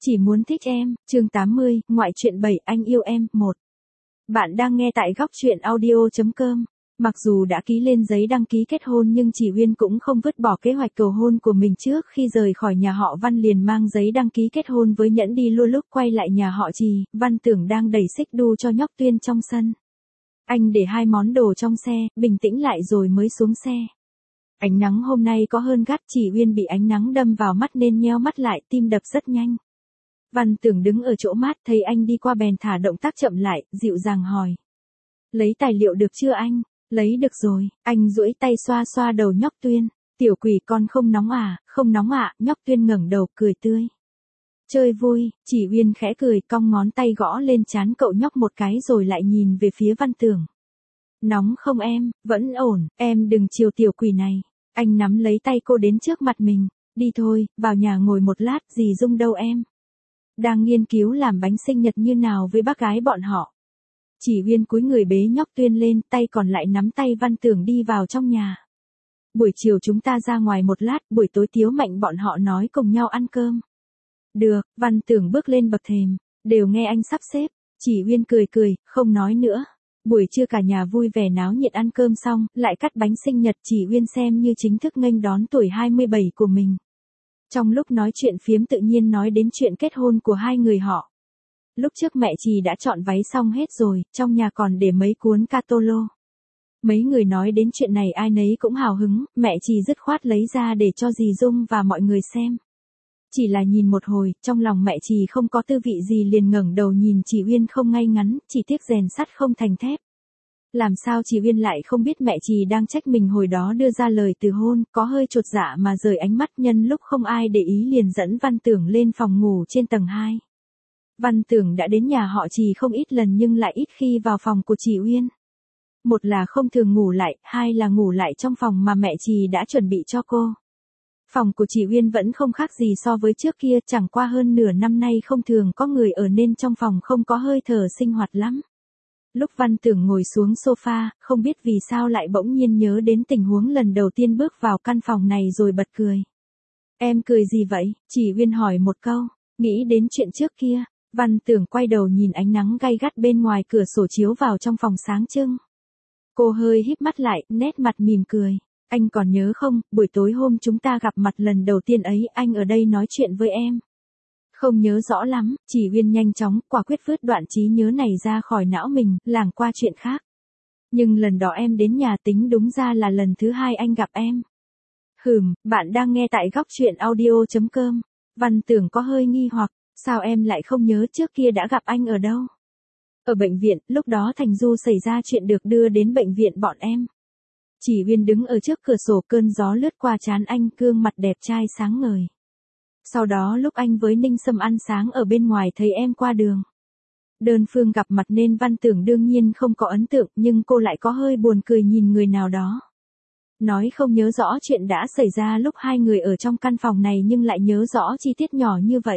Chỉ muốn thích em, chương 80, ngoại truyện 7, anh yêu em, 1. Bạn đang nghe tại góc truyện audio.com. Mặc dù đã ký lên giấy đăng ký kết hôn nhưng chị Uyên cũng không vứt bỏ kế hoạch cầu hôn của mình. Trước khi rời khỏi nhà họ Văn liền mang giấy đăng ký kết hôn với nhẫn đi luôn. Lúc quay lại nhà họ Trì, Văn Tưởng đang đẩy xích đu cho nhóc Tuyên trong sân. Anh để 2 món đồ trong xe, bình tĩnh lại rồi mới xuống xe. Ánh nắng hôm nay có hơn gắt, chị Uyên bị ánh nắng đâm vào mắt nên nheo mắt lại, tim đập rất nhanh. Văn Tưởng đứng ở chỗ mát thấy anh đi qua bèn thả động tác chậm lại, dịu dàng hỏi. Lấy tài liệu được chưa anh? Lấy được rồi, anh duỗi tay xoa xoa đầu nhóc Tuyên. Tiểu quỷ con không nóng à, không nóng ạ, nhóc Tuyên ngẩng đầu cười tươi. Chơi vui, chỉ Uyên khẽ cười cong ngón tay gõ lên trán cậu nhóc một cái rồi lại nhìn về phía Văn Tưởng. Nóng không em, vẫn ổn, em đừng chiều tiểu quỷ này. Anh nắm lấy tay cô đến trước mặt mình. Đi thôi, vào nhà ngồi một lát, dì Dung đâu em? Đang nghiên cứu làm bánh sinh nhật như nào với bác gái bọn họ. Chỉ Uyên cúi người bế nhóc Tuyên lên, tay còn lại nắm tay Văn Tưởng đi vào trong nhà. Buổi chiều chúng ta ra ngoài một lát, buổi tối Tiếu Mạnh bọn họ nói cùng nhau ăn cơm. Được, Văn Tưởng bước lên bậc thềm, đều nghe anh sắp xếp. Chỉ Uyên cười cười, không nói nữa. Buổi trưa cả nhà vui vẻ náo nhiệt ăn cơm xong, lại cắt bánh sinh nhật. Chỉ Uyên xem như chính thức nghênh đón tuổi 27 của mình. Trong lúc nói chuyện phiếm tự nhiên nói đến chuyện kết hôn của hai người họ. Lúc trước mẹ Trì đã chọn váy xong hết rồi, trong nhà còn để mấy cuốn catalog. Mấy người nói đến chuyện này ai nấy cũng hào hứng, mẹ Trì dứt khoát lấy ra để cho dì Dung và mọi người xem. Chỉ là nhìn một hồi, trong lòng mẹ Trì không có tư vị gì liền ngẩng đầu nhìn Chỉ Uyên không ngay ngắn, chỉ tiếc rèn sắt không thành thép. Làm sao Chỉ Uyên lại không biết mẹ Trì đang trách mình hồi đó đưa ra lời từ hôn, có hơi chột dạ mà rời ánh mắt. Nhân lúc không ai để ý liền dẫn Văn Tưởng lên phòng ngủ trên tầng 2. Văn Tưởng đã đến nhà họ Trì không ít lần nhưng lại ít khi vào phòng của Chỉ Uyên. Một là không thường ngủ lại, hai là ngủ lại trong phòng mà mẹ Trì đã chuẩn bị cho cô. Phòng của Chỉ Uyên vẫn không khác gì so với trước kia, chẳng qua hơn nửa năm nay không thường có người ở nên trong phòng không có hơi thở sinh hoạt lắm. Lúc Văn Tưởng ngồi xuống sofa, không biết vì sao lại bỗng nhiên nhớ đến tình huống lần đầu tiên bước vào căn phòng này rồi bật cười. Em cười gì vậy? Chỉ Uyên hỏi một câu, nghĩ đến chuyện trước kia. Văn Tưởng quay đầu nhìn ánh nắng gay gắt bên ngoài cửa sổ chiếu vào trong phòng sáng trưng. Cô hơi híp mắt lại, nét mặt mỉm cười. Anh còn nhớ không, buổi tối hôm chúng ta gặp mặt lần đầu tiên ấy, anh ở đây nói chuyện với em. Không nhớ rõ lắm, Chỉ Uyên nhanh chóng, quả quyết vứt đoạn trí nhớ này ra khỏi não mình, lảng qua chuyện khác. Nhưng lần đó em đến nhà tính đúng ra là lần thứ 2 anh gặp em. Bạn đang nghe tại góc truyện audio.com. Văn Tưởng có hơi nghi hoặc, sao em lại không nhớ trước kia đã gặp anh ở đâu? Ở bệnh viện, lúc đó Thành Du xảy ra chuyện được đưa đến bệnh viện bọn em. Chỉ Uyên đứng ở trước cửa sổ, cơn gió lướt qua trán anh, gương mặt đẹp trai sáng ngời. Sau đó lúc anh với Ninh Sâm ăn sáng ở bên ngoài thấy em qua đường. Đơn phương gặp mặt nên Văn Tưởng đương nhiên không có ấn tượng, nhưng cô lại có hơi buồn cười nhìn người nào đó. Nói không nhớ rõ chuyện đã xảy ra lúc hai người ở trong căn phòng này nhưng lại nhớ rõ chi tiết nhỏ như vậy.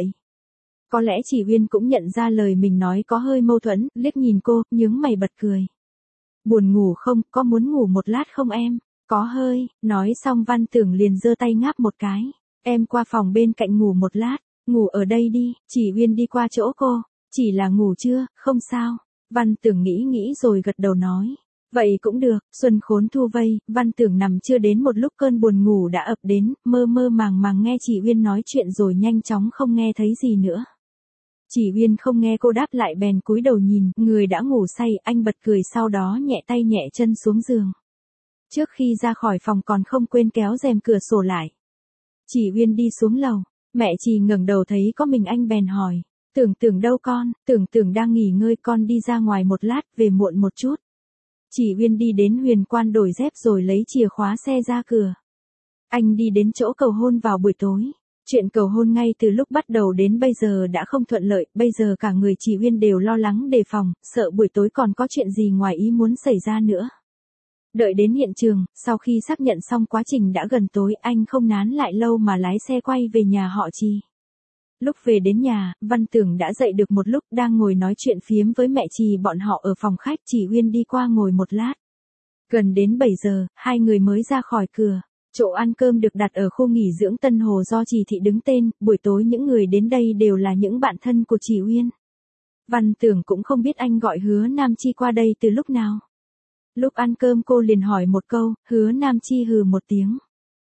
Có lẽ Chỉ Uyên cũng nhận ra lời mình nói có hơi mâu thuẫn, liếc nhìn cô, nhướng mày bật cười. Buồn ngủ không, có muốn ngủ một lát không em? Có hơi, nói xong Văn Tưởng liền giơ tay ngáp một cái. Em qua phòng bên cạnh ngủ một lát, ngủ ở đây đi. Chỉ Uyên đi qua chỗ cô, chỉ là ngủ chưa, không sao. Văn Tưởng nghĩ rồi gật đầu nói. Vậy cũng được, xuân khốn thu vây. Văn Tưởng nằm chưa đến một lúc cơn buồn ngủ đã ập đến, mơ mơ màng nghe Chỉ Uyên nói chuyện rồi nhanh chóng không nghe thấy gì nữa. Chỉ Uyên không nghe cô đáp lại bèn cúi đầu nhìn, người đã ngủ say. Anh bật cười sau đó nhẹ tay nhẹ chân xuống giường. Trước khi ra khỏi phòng còn không quên kéo rèm cửa sổ lại. Chỉ Uyên đi xuống lầu, mẹ Trì ngẩng đầu thấy có mình anh bèn hỏi, Tưởng đâu con? Tưởng đang nghỉ ngơi, con đi ra ngoài một lát, về muộn một chút. Chỉ Uyên đi đến Huyền Quan đổi dép rồi lấy chìa khóa xe ra cửa. Anh đi đến chỗ cầu hôn vào buổi tối. Chuyện cầu hôn ngay từ lúc bắt đầu đến bây giờ đã không thuận lợi, bây giờ cả người Chỉ Uyên đều lo lắng đề phòng, sợ buổi tối còn có chuyện gì ngoài ý muốn xảy ra nữa. Đợi đến hiện trường, sau khi xác nhận xong quá trình đã gần tối, anh không nán lại lâu mà lái xe quay về nhà họ Trì. Lúc về đến nhà, Văn Tưởng đã dậy được một lúc, đang ngồi nói chuyện phiếm với mẹ Trì bọn họ ở phòng khách. Chỉ Uyên đi qua ngồi một lát. Gần đến 7 giờ, hai người mới ra khỏi cửa. Chỗ ăn cơm được đặt ở khu nghỉ dưỡng Tân Hồ do Trì Thị đứng tên, buổi tối những người đến đây đều là những bạn thân của Trì Uyên. Văn Tưởng cũng không biết anh gọi Hứa Nam Chi qua đây từ lúc nào. Lúc ăn cơm cô liền hỏi một câu, Hứa Nam Chi hừ một tiếng.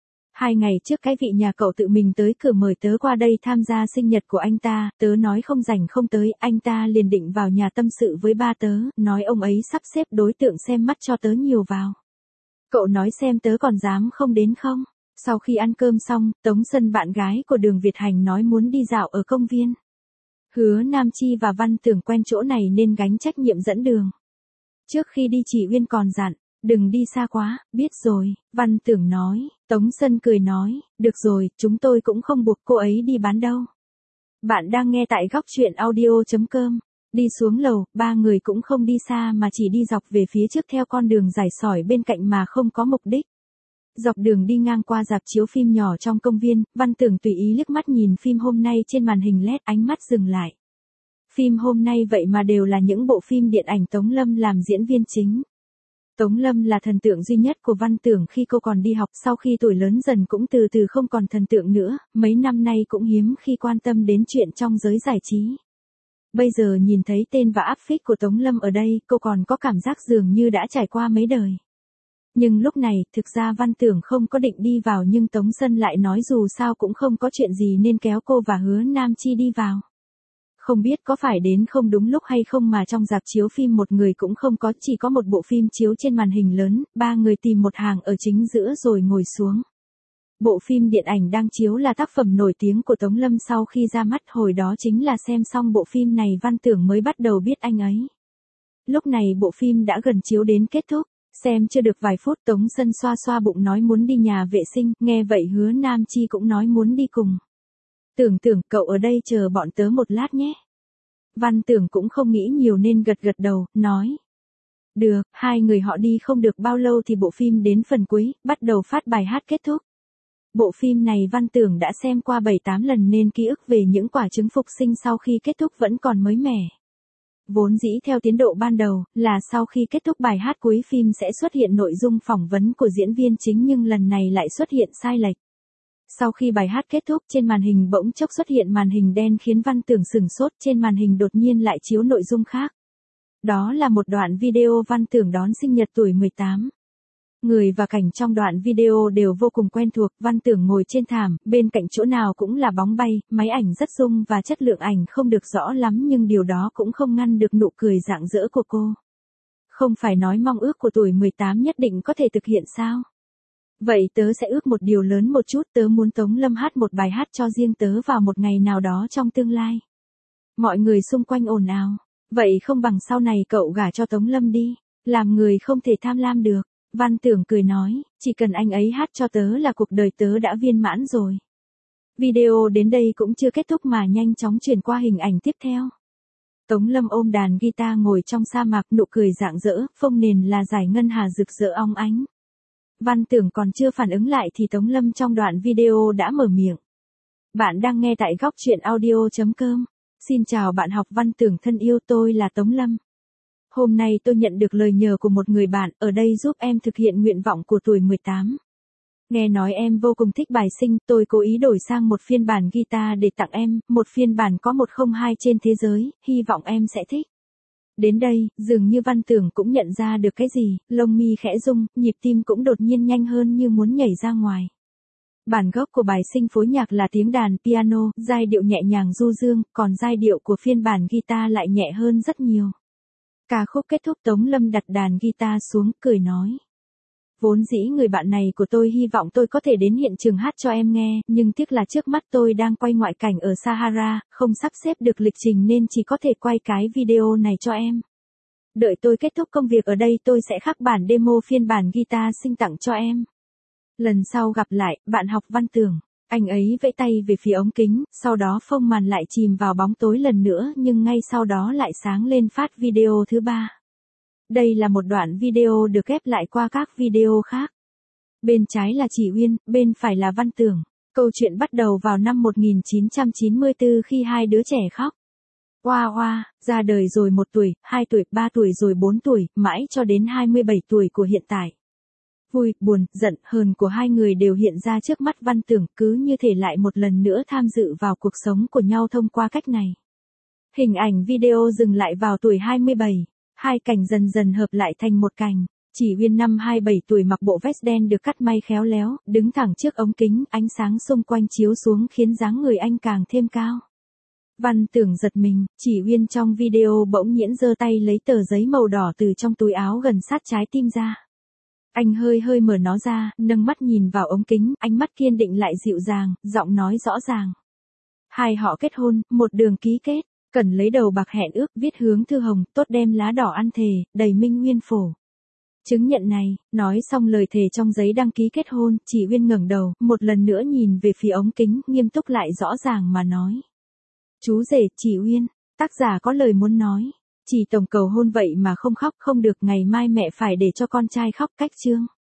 2 ngày trước cái vị nhà cậu tự mình tới cửa mời tớ qua đây tham gia sinh nhật của anh ta, tớ nói không rảnh không tới, anh ta liền định vào nhà tâm sự với ba tớ, nói ông ấy sắp xếp đối tượng xem mắt cho tớ nhiều vào. Cậu nói xem tớ còn dám không đến không? Sau khi ăn cơm xong, Tống Sân bạn gái của Đường Việt Hành nói muốn đi dạo ở công viên. Hứa Nam Chi và Văn Tưởng quen chỗ này nên gánh trách nhiệm dẫn đường. Trước khi đi Chỉ Uyên còn dặn, đừng đi xa quá, biết rồi, Văn Tưởng nói. Tống Sân cười nói, được rồi, chúng tôi cũng không buộc cô ấy đi bán đâu. Bạn đang nghe tại góc truyện audio.com. Đi xuống lầu, 3 người cũng không đi xa mà chỉ đi dọc về phía trước theo con đường dài sỏi bên cạnh mà không có mục đích. Dọc đường đi ngang qua rạp chiếu phim nhỏ trong công viên, Văn Tưởng tùy ý liếc mắt nhìn phim hôm nay trên màn hình LED, ánh mắt dừng lại. Phim hôm nay vậy mà đều là những bộ phim điện ảnh Tống Lâm làm diễn viên chính. Tống Lâm là thần tượng duy nhất của Văn Tưởng khi cô còn đi học, sau khi tuổi lớn dần cũng từ từ không còn thần tượng nữa, mấy năm nay cũng hiếm khi quan tâm đến chuyện trong giới giải trí. Bây giờ nhìn thấy tên và áp phích của Tống Lâm ở đây, cô còn có cảm giác dường như đã trải qua mấy đời. Nhưng lúc này, thực ra Văn Tưởng không có định đi vào nhưng Tống Sân lại nói dù sao cũng không có chuyện gì nên kéo cô và Hứa Nam Chi đi vào. Không biết có phải đến không đúng lúc hay không mà trong rạp chiếu phim một người cũng không có, chỉ có một bộ phim chiếu trên màn hình lớn, 3 người tìm một hàng ở chính giữa rồi ngồi xuống. Bộ phim điện ảnh đang chiếu là tác phẩm nổi tiếng của Tống Lâm, sau khi ra mắt hồi đó chính là xem xong bộ phim này Văn Tưởng mới bắt đầu biết anh ấy. Lúc này bộ phim đã gần chiếu đến kết thúc, xem chưa được vài phút Tống Sân xoa xoa bụng nói muốn đi nhà vệ sinh, nghe vậy Hứa Nam Chi cũng nói muốn đi cùng. Tưởng cậu ở đây chờ bọn tớ một lát nhé. Văn Tưởng cũng không nghĩ nhiều nên gật gật đầu, nói. Được, 2 người họ đi không được bao lâu thì bộ phim đến phần cuối, bắt đầu phát bài hát kết thúc. Bộ phim này Văn Tưởng đã xem qua 7-8 lần nên ký ức về những quả trứng phục sinh sau khi kết thúc vẫn còn mới mẻ. Vốn dĩ theo tiến độ ban đầu, là sau khi kết thúc bài hát cuối phim sẽ xuất hiện nội dung phỏng vấn của diễn viên chính nhưng lần này lại xuất hiện sai lệch. Sau khi bài hát kết thúc trên màn hình bỗng chốc xuất hiện màn hình đen khiến Văn Tưởng sửng sốt, trên màn hình đột nhiên lại chiếu nội dung khác. Đó là một đoạn video Văn Tưởng đón sinh nhật tuổi 18. Người và cảnh trong đoạn video đều vô cùng quen thuộc, Văn Tưởng ngồi trên thảm, bên cạnh chỗ nào cũng là bóng bay, máy ảnh rất rung và chất lượng ảnh không được rõ lắm nhưng điều đó cũng không ngăn được nụ cười rạng rỡ của cô. Không phải nói mong ước của tuổi 18 nhất định có thể thực hiện sao? Vậy tớ sẽ ước một điều lớn một chút, tớ muốn Tống Lâm hát một bài hát cho riêng tớ vào một ngày nào đó trong tương lai. Mọi người xung quanh ồn ào. Vậy không bằng sau này cậu gả cho Tống Lâm đi, làm người không thể tham lam được. Văn Tưởng cười nói, chỉ cần anh ấy hát cho tớ là cuộc đời tớ đã viên mãn rồi. Video đến đây cũng chưa kết thúc mà nhanh chóng chuyển qua hình ảnh tiếp theo. Tống Lâm ôm đàn guitar ngồi trong sa mạc, nụ cười rạng rỡ, phông nền là dải ngân hà rực rỡ óng ánh. Văn Tưởng còn chưa phản ứng lại thì Tống Lâm trong đoạn video đã mở miệng. Bạn đang nghe tại góc truyện audio.com. Xin chào bạn học Văn Tưởng thân yêu, tôi là Tống Lâm. Hôm nay tôi nhận được lời nhờ của một người bạn, ở đây giúp em thực hiện nguyện vọng của tuổi 18. Nghe nói em vô cùng thích bài Sinh, tôi cố ý đổi sang một phiên bản guitar để tặng em, một phiên bản có 102 trên thế giới, hy vọng em sẽ thích. Đến đây, dường như Văn Tưởng cũng nhận ra được cái gì, lông mi khẽ rung, nhịp tim cũng đột nhiên nhanh hơn như muốn nhảy ra ngoài. Bản gốc của bài Sinh phối nhạc là tiếng đàn piano, giai điệu nhẹ nhàng du dương, còn giai điệu của phiên bản guitar lại nhẹ hơn rất nhiều. Ca khúc kết thúc Tống Lâm đặt đàn guitar xuống, cười nói. Vốn dĩ người bạn này của tôi hy vọng tôi có thể đến hiện trường hát cho em nghe, nhưng tiếc là trước mắt tôi đang quay ngoại cảnh ở Sahara, không sắp xếp được lịch trình nên chỉ có thể quay cái video này cho em. Đợi tôi kết thúc công việc ở đây tôi sẽ khắc bản demo phiên bản guitar Sinh tặng cho em. Lần sau gặp lại, bạn học Văn Tưởng. Anh ấy vẫy tay về phía ống kính, sau đó phông màn lại chìm vào bóng tối lần nữa nhưng ngay sau đó lại sáng lên phát video thứ 3. Đây là một đoạn video được ghép lại qua các video khác. Bên trái là Chỉ Uyên, bên phải là Văn Tưởng. Câu chuyện bắt đầu vào năm 1994 khi 2 đứa trẻ khóc. Oa oa, ra đời rồi 1 tuổi, 2 tuổi, 3 tuổi rồi 4 tuổi, mãi cho đến 27 tuổi của hiện tại. Vui, buồn, giận, hờn của hai người đều hiện ra trước mắt Văn Tưởng, cứ như thể lại một lần nữa tham dự vào cuộc sống của nhau thông qua cách này. Hình ảnh video dừng lại vào tuổi 27, hai cành dần dần hợp lại thành một cành. Chỉ Uyên năm 27 tuổi mặc bộ vest đen được cắt may khéo léo, đứng thẳng trước ống kính, ánh sáng xung quanh chiếu xuống khiến dáng người anh càng thêm cao. Văn Tưởng giật mình, Chỉ Uyên trong video bỗng nhiễn giơ tay lấy tờ giấy màu đỏ từ trong túi áo gần sát trái tim ra. Anh hơi hơi mở nó ra, nâng mắt nhìn vào ống kính, ánh mắt kiên định lại dịu dàng, giọng nói rõ ràng. Hai họ kết hôn, một đường ký kết, cần lấy đầu bạc hẹn ước, viết hướng thư hồng, tốt đem lá đỏ ăn thề, đầy minh nguyên phổ. Chứng nhận này, nói xong lời thề trong giấy đăng ký kết hôn, Chỉ Uyên ngẩng đầu, một lần nữa nhìn về phía ống kính, nghiêm túc lại rõ ràng mà nói. Chú rể, Chỉ Uyên, tác giả có lời muốn nói. Chỉ tổng cầu hôn vậy mà không khóc không được, ngày mai mẹ phải để cho con trai khóc, cách chương.